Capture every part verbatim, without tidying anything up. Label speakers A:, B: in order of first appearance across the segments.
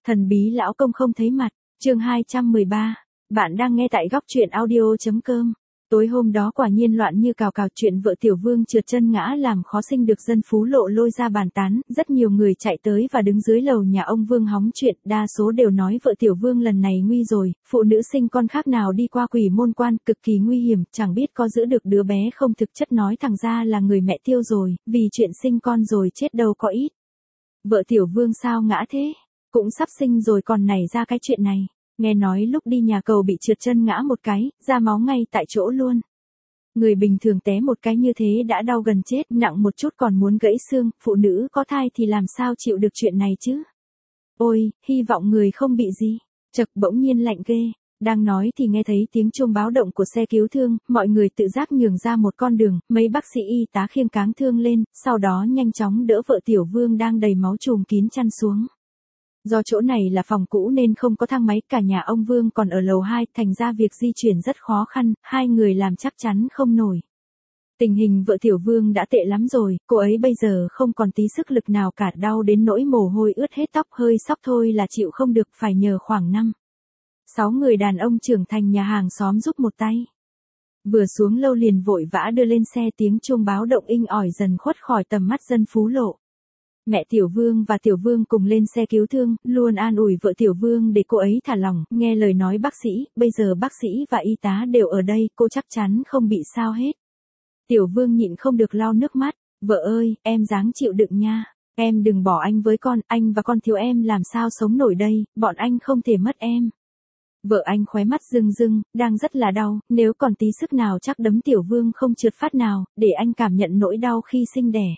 A: Thần bí lão công không thấy mặt, chương hai trăm mười ba. Bạn đang nghe tại góc truyện audio.com. Tối hôm đó quả nhiên loạn như cào cào, chuyện vợ Tiểu Vương trượt chân ngã làm khó sinh được dân Phú Lộ lôi ra bàn tán, rất nhiều người chạy tới và đứng dưới lầu nhà ông Vương hóng chuyện, đa số đều nói vợ Tiểu Vương lần này nguy rồi, phụ nữ sinh con khác nào đi qua quỷ môn quan, cực kỳ nguy hiểm, chẳng biết có giữ được đứa bé không, thực chất nói thẳng ra là người mẹ tiêu rồi, vì chuyện sinh con rồi chết đâu có ít. Vợ Tiểu Vương sao ngã thế? Cũng sắp sinh rồi còn nảy ra cái chuyện này. Nghe nói lúc đi nhà cầu bị trượt chân ngã một cái, ra máu ngay tại chỗ luôn. Người bình thường té một cái như thế đã đau gần chết, nặng một chút còn muốn gãy xương, phụ nữ có thai thì làm sao chịu được chuyện này chứ? Ôi, hy vọng người không bị gì. Chật, bỗng nhiên lạnh ghê. Đang nói thì nghe thấy tiếng chuông báo động của xe cứu thương, mọi người tự giác nhường ra một con đường, mấy bác sĩ y tá khiêng cáng thương lên, sau đó nhanh chóng đỡ vợ Tiểu Vương đang đầy máu trùm kín chăn xuống. Do chỗ này là phòng cũ nên không có thang máy, cả nhà ông Vương còn ở lầu hai, thành ra việc di chuyển rất khó khăn, hai người làm chắc chắn không nổi. Tình hình vợ Tiểu Vương đã tệ lắm rồi, cô ấy bây giờ không còn tí sức lực nào cả, đau đến nỗi mồ hôi ướt hết tóc, hơi sóc thôi là chịu không được, phải nhờ khoảng năm sáu người đàn ông trưởng thành nhà hàng xóm giúp một tay. Vừa xuống lâu liền vội vã đưa lên xe, tiếng chuông báo động inh ỏi dần khuất khỏi tầm mắt dân Phú Lộ. Mẹ Tiểu Vương và Tiểu Vương cùng lên xe cứu thương, luôn an ủi vợ Tiểu Vương để cô ấy thả lỏng, nghe lời nói bác sĩ, bây giờ bác sĩ và y tá đều ở đây, cô chắc chắn không bị sao hết. Tiểu Vương nhịn không được lau nước mắt, vợ ơi, em ráng chịu đựng nha, em đừng bỏ anh với con, anh và con thiếu em làm sao sống nổi đây, bọn anh không thể mất em. Vợ anh khóe mắt rưng rưng, đang rất là đau, nếu còn tí sức nào chắc đấm Tiểu Vương không trượt phát nào, để anh cảm nhận nỗi đau khi sinh đẻ.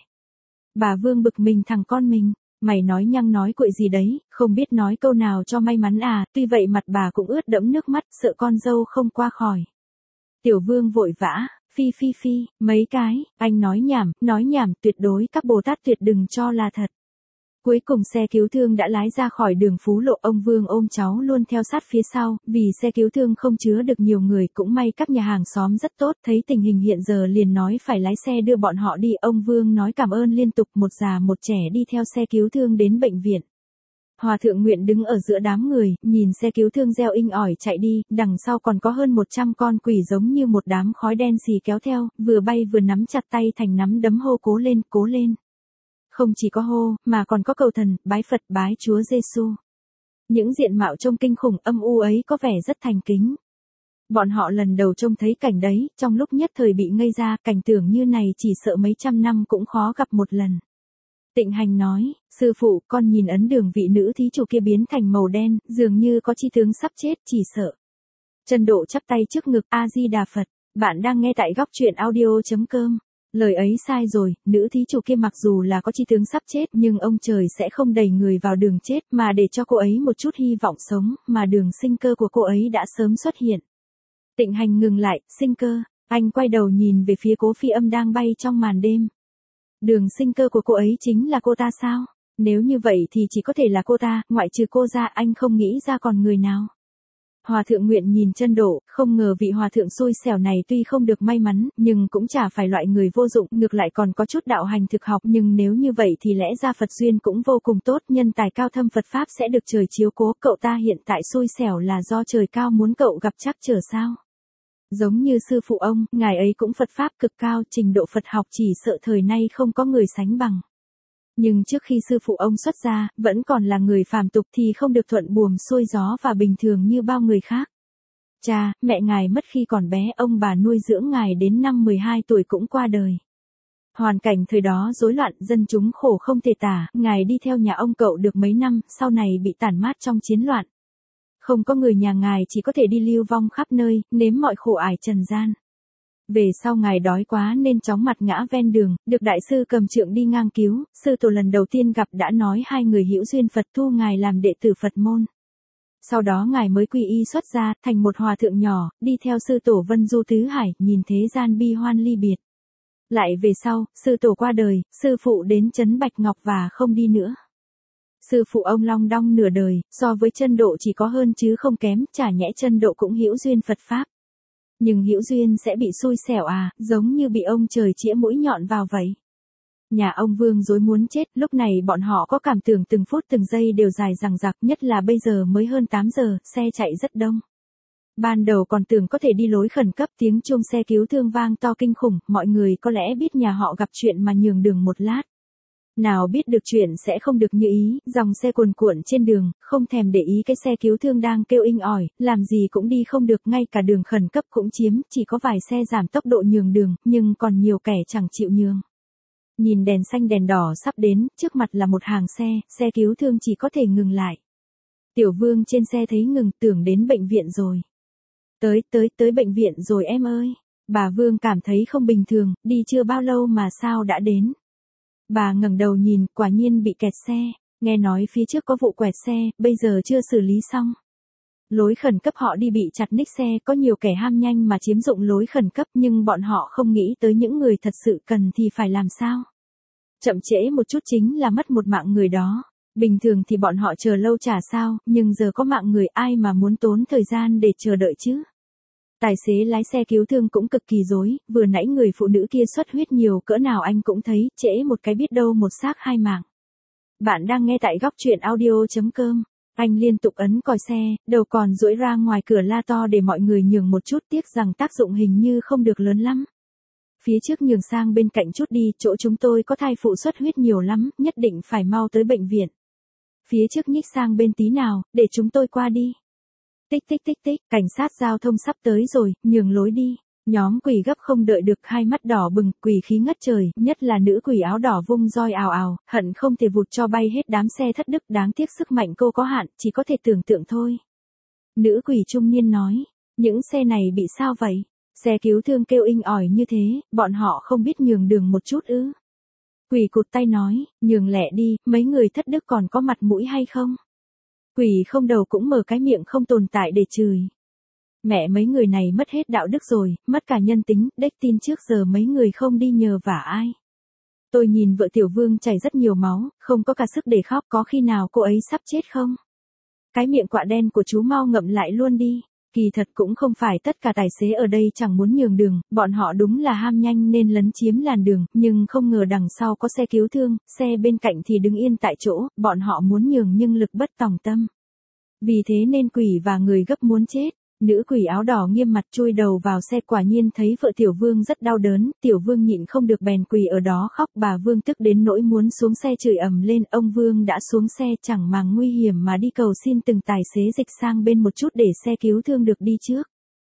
A: Bà Vương bực mình, thằng con mình, mày nói nhăng nói cuội gì đấy, không biết nói câu nào cho may mắn à, tuy vậy mặt bà cũng ướt đẫm nước mắt, sợ con dâu không qua khỏi. Tiểu Vương vội vã, phi phi phi, mấy cái, anh nói nhảm, nói nhảm, tuyệt đối các Bồ Tát tuyệt đừng cho là thật. Cuối cùng xe cứu thương đã lái ra khỏi đường Phú Lộ, ông Vương ôm cháu luôn theo sát phía sau, vì xe cứu thương không chứa được nhiều người, cũng may các nhà hàng xóm rất tốt, thấy tình hình hiện giờ liền nói phải lái xe đưa bọn họ đi, ông Vương nói cảm ơn liên tục, một già một trẻ đi theo xe cứu thương đến bệnh viện. Hòa thượng Nguyện đứng ở giữa đám người, nhìn xe cứu thương reo inh ỏi chạy đi, đằng sau còn có hơn một trăm con quỷ giống như một đám khói đen xì kéo theo, vừa bay vừa nắm chặt tay thành nắm đấm hô cố lên, cố lên. Không chỉ có hô, mà còn có cầu thần, bái Phật, bái Chúa Giêsu. Những diện mạo trông kinh khủng âm u ấy có vẻ rất thành kính. Bọn họ lần đầu trông thấy cảnh đấy, trong lúc nhất thời bị ngây ra, cảnh tượng như này chỉ sợ mấy trăm năm cũng khó gặp một lần. Tịnh Hành nói, sư phụ, con nhìn ấn đường vị nữ thí chủ kia biến thành màu đen, dường như có chi tướng sắp chết, chỉ sợ. Trần Độ chắp tay trước ngực, A Di Đà Phật, bạn đang nghe tại góc truyện audio.com. Lời ấy sai rồi, nữ thí chủ kia mặc dù là có chi tướng sắp chết nhưng ông trời sẽ không đẩy người vào đường chết mà để cho cô ấy một chút hy vọng sống, mà đường sinh cơ của cô ấy đã sớm xuất hiện. Tịnh Hành ngừng lại, sinh cơ, anh quay đầu nhìn về phía Cố Phi Âm đang bay trong màn đêm. Đường sinh cơ của cô ấy chính là cô ta sao? Nếu như vậy thì chỉ có thể là cô ta, ngoại trừ cô ra anh không nghĩ ra còn người nào. Hòa thượng Nguyện nhìn Trân Độ, không ngờ vị hòa thượng xui xẻo này tuy không được may mắn, nhưng cũng chả phải loại người vô dụng, ngược lại còn có chút đạo hành thực học, nhưng nếu như vậy thì lẽ ra Phật duyên cũng vô cùng tốt, nhân tài cao thâm Phật Pháp sẽ được trời chiếu cố, cậu ta hiện tại xui xẻo là do trời cao muốn cậu gặp trắc trở sao? Giống như sư phụ ông, ngài ấy cũng Phật Pháp cực cao, trình độ Phật học chỉ sợ thời nay không có người sánh bằng. Nhưng trước khi sư phụ ông xuất gia, vẫn còn là người phàm tục thì không được thuận buồm xuôi gió và bình thường như bao người khác. Cha, mẹ ngài mất khi còn bé, ông bà nuôi dưỡng ngài đến năm mười hai tuổi cũng qua đời. Hoàn cảnh thời đó rối loạn, dân chúng khổ không thể tả, ngài đi theo nhà ông cậu được mấy năm, sau này bị tản mát trong chiến loạn. Không có người nhà ngài, chỉ có thể đi lưu vong khắp nơi, nếm mọi khổ ải trần gian. Về sau ngài đói quá nên chóng mặt ngã ven đường, được đại sư Cầm Trượng đi ngang cứu, sư tổ lần đầu tiên gặp đã nói hai người hữu duyên Phật, thu ngài làm đệ tử Phật môn. Sau đó ngài mới quy y xuất gia, thành một hòa thượng nhỏ, đi theo sư tổ vân du tứ hải, nhìn thế gian bi hoan ly biệt. Lại về sau, sư tổ qua đời, sư phụ đến trấn Bạch Ngọc và không đi nữa. Sư phụ ông long đong nửa đời, so với Trân Độ chỉ có hơn chứ không kém, chả nhẽ Trân Độ cũng hữu duyên Phật Pháp. Nhưng hữu duyên sẽ bị xui xẻo à, giống như bị ông trời chĩa mũi nhọn vào vậy. Nhà ông Vương rối muốn chết, lúc này bọn họ có cảm tưởng từng phút từng giây đều dài dằng dặc, nhất là bây giờ mới hơn tám giờ, xe chạy rất đông. Ban đầu còn tưởng có thể đi lối khẩn cấp, tiếng chuông xe cứu thương vang to kinh khủng, mọi người có lẽ biết nhà họ gặp chuyện mà nhường đường một lát. Nào biết được chuyện sẽ không được như ý, dòng xe cuồn cuộn trên đường, không thèm để ý cái xe cứu thương đang kêu inh ỏi, làm gì cũng đi không được, ngay cả đường khẩn cấp cũng chiếm, chỉ có vài xe giảm tốc độ nhường đường, nhưng còn nhiều kẻ chẳng chịu nhường. Nhìn đèn xanh đèn đỏ sắp đến, trước mặt là một hàng xe, xe cứu thương chỉ có thể ngừng lại. Tiểu Vương trên xe thấy ngừng, tưởng đến bệnh viện rồi. Tới, tới, tới bệnh viện rồi em ơi. Bà Vương cảm thấy không bình thường, đi chưa bao lâu mà sao đã đến. Bà ngẩng đầu nhìn, quả nhiên bị kẹt xe, nghe nói phía trước có vụ quẹt xe, bây giờ chưa xử lý xong. Lối khẩn cấp họ đi bị chặt ních xe, có nhiều kẻ ham nhanh mà chiếm dụng lối khẩn cấp, nhưng bọn họ không nghĩ tới những người thật sự cần thì phải làm sao. Chậm trễ một chút chính là mất một mạng người đó. Bình thường thì bọn họ chờ lâu chả sao, nhưng giờ có mạng người, ai mà muốn tốn thời gian để chờ đợi chứ. Tài xế lái xe cứu thương cũng cực kỳ rối, vừa nãy người phụ nữ kia xuất huyết nhiều cỡ nào anh cũng thấy, trễ một cái biết đâu một xác hai mạng. Bạn đang nghe tại góc truyện audio chấm com. Anh liên tục ấn còi xe, đầu còn duỗi ra ngoài cửa la to để mọi người nhường một chút, tiếc rằng tác dụng hình như không được lớn lắm. Phía trước nhường sang bên cạnh chút đi, chỗ chúng tôi có thai phụ xuất huyết nhiều lắm, nhất định phải mau tới bệnh viện. Phía trước nhích sang bên tí nào, để chúng tôi qua đi. Tích tích tích tích, cảnh sát giao thông sắp tới rồi, nhường lối đi. Nhóm quỷ gấp không đợi được, hai mắt đỏ bừng, quỷ khí ngất trời, nhất là nữ quỷ áo đỏ vung roi ào ào, hận không thể vụt cho bay hết đám xe thất đức, đáng tiếc sức mạnh cô có hạn, chỉ có thể tưởng tượng thôi. Nữ quỷ trung niên nói, những xe này bị sao vậy? Xe cứu thương kêu inh ỏi như thế, bọn họ không biết nhường đường một chút ư? Quỷ cụt tay nói, nhường lẹ đi, mấy người thất đức còn có mặt mũi hay không? Quỷ không đầu cũng mở cái miệng không tồn tại để chửi. Mẹ mấy người này mất hết đạo đức rồi, mất cả nhân tính, đếch tin trước giờ mấy người không đi nhờ vả ai. Tôi nhìn vợ Tiểu Vương chảy rất nhiều máu, không có cả sức để khóc, có khi nào cô ấy sắp chết không? Cái miệng quạ đen của chú mau ngậm lại luôn đi. Kỳ thật cũng không phải tất cả tài xế ở đây chẳng muốn nhường đường, bọn họ đúng là ham nhanh nên lấn chiếm làn đường, nhưng không ngờ đằng sau có xe cứu thương, xe bên cạnh thì đứng yên tại chỗ, bọn họ muốn nhường nhưng lực bất tòng tâm. Vì thế nên quỷ và người gấp muốn chết. Nữ quỷ áo đỏ nghiêm mặt chui đầu vào xe, quả nhiên thấy vợ Tiểu Vương rất đau đớn, Tiểu Vương nhịn không được bèn quỳ ở đó khóc, bà Vương tức đến nỗi muốn xuống xe chửi ầm lên, ông Vương đã xuống xe chẳng màng nguy hiểm mà đi cầu xin từng tài xế dịch sang bên một chút để xe cứu thương được đi trước.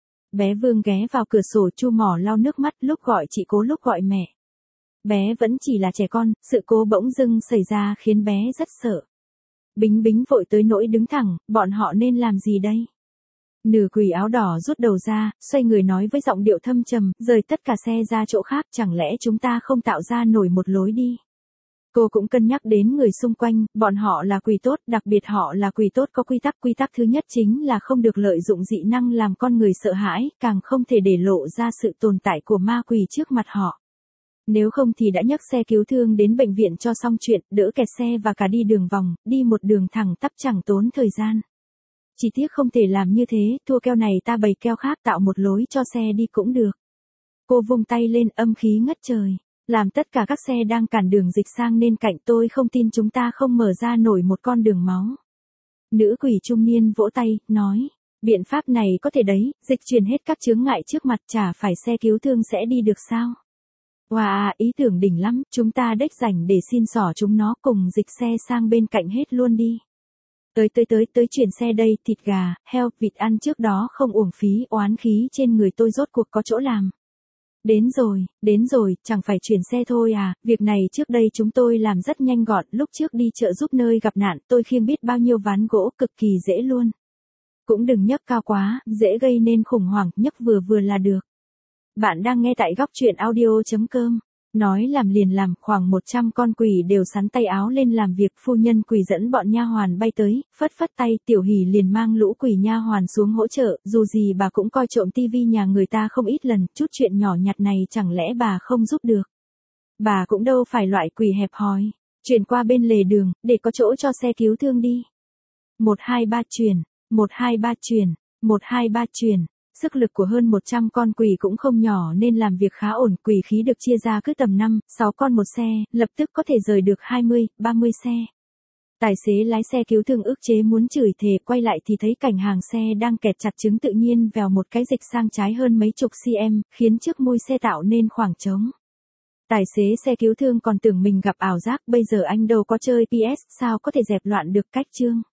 A: Bé Vương ghé vào cửa sổ chu mỏ lau nước mắt, lúc gọi chị cố lúc gọi mẹ. Bé vẫn chỉ là trẻ con, sự cố bỗng dưng xảy ra khiến bé rất sợ. Bính Bính vội tới nỗi đứng thẳng, bọn họ nên làm gì đây? Nữ quỷ áo đỏ rút đầu ra, xoay người nói với giọng điệu thâm trầm, rời tất cả xe ra chỗ khác, chẳng lẽ chúng ta không tạo ra nổi một lối đi. Cô cũng cân nhắc đến người xung quanh, bọn họ là quỷ tốt, đặc biệt họ là quỷ tốt có quy tắc, quy tắc thứ nhất chính là không được lợi dụng dị năng làm con người sợ hãi, càng không thể để lộ ra sự tồn tại của ma quỷ trước mặt họ. Nếu không thì đã nhấc xe cứu thương đến bệnh viện cho xong chuyện, đỡ kẹt xe và cả đi đường vòng, đi một đường thẳng tắp chẳng tốn thời gian. Chỉ tiếc không thể làm như thế, thua keo này ta bày keo khác, tạo một lối cho xe đi cũng được. Cô vung tay lên, âm khí ngất trời, làm tất cả các xe đang cản đường dịch sang nên cạnh, tôi không tin chúng ta không mở ra nổi một con đường máu. Nữ quỷ trung niên vỗ tay, nói, biện pháp này có thể đấy, dịch chuyển hết các chướng ngại trước mặt, chả phải xe cứu thương sẽ đi được sao? Wow, ý tưởng đỉnh lắm, chúng ta đếch rảnh để xin xỏ chúng nó, cùng dịch xe sang bên cạnh hết luôn đi. Tới tới tới tới chuyển xe đây, thịt gà, heo, vịt ăn trước đó không uổng phí, oán khí trên người tôi rốt cuộc có chỗ làm. Đến rồi, đến rồi, chẳng phải chuyển xe thôi à, việc này trước đây chúng tôi làm rất nhanh gọn, lúc trước đi chợ giúp nơi gặp nạn, tôi khiêng biết bao nhiêu ván gỗ, cực kỳ dễ luôn. Cũng đừng nhấc cao quá, dễ gây nên khủng hoảng, nhấc vừa vừa là được. Bạn đang nghe tại góc truyện audio chấm com. Nói làm liền làm, khoảng một trăm con quỷ đều sắn tay áo lên làm việc, phu nhân quỷ dẫn bọn nha hoàn bay tới, phất phất tay, Tiểu Hỷ liền mang lũ quỷ nha hoàn xuống hỗ trợ, dù gì bà cũng coi trộm tivi nhà người ta không ít lần, chút chuyện nhỏ nhặt này chẳng lẽ bà không giúp được. Bà cũng đâu phải loại quỷ hẹp hòi, chuyển qua bên lề đường, để có chỗ cho xe cứu thương đi. một hai ba chuyển, một hai ba chuyển, một hai ba chuyển. Sức lực của hơn một trăm con quỷ cũng không nhỏ nên làm việc khá ổn, quỷ khí được chia ra cứ tầm năm, sáu con một xe, lập tức có thể rời được hai mươi, ba mươi xe. Tài xế lái xe cứu thương ức chế muốn chửi thề, quay lại thì thấy cảnh hàng xe đang kẹt chặt trứng tự nhiên vèo một cái dịch sang trái hơn mấy chục cm, khiến trước mui xe tạo nên khoảng trống. Tài xế xe cứu thương còn tưởng mình gặp ảo giác, bây giờ anh đâu có chơi pê ét, sao có thể dẹp loạn được cách chương.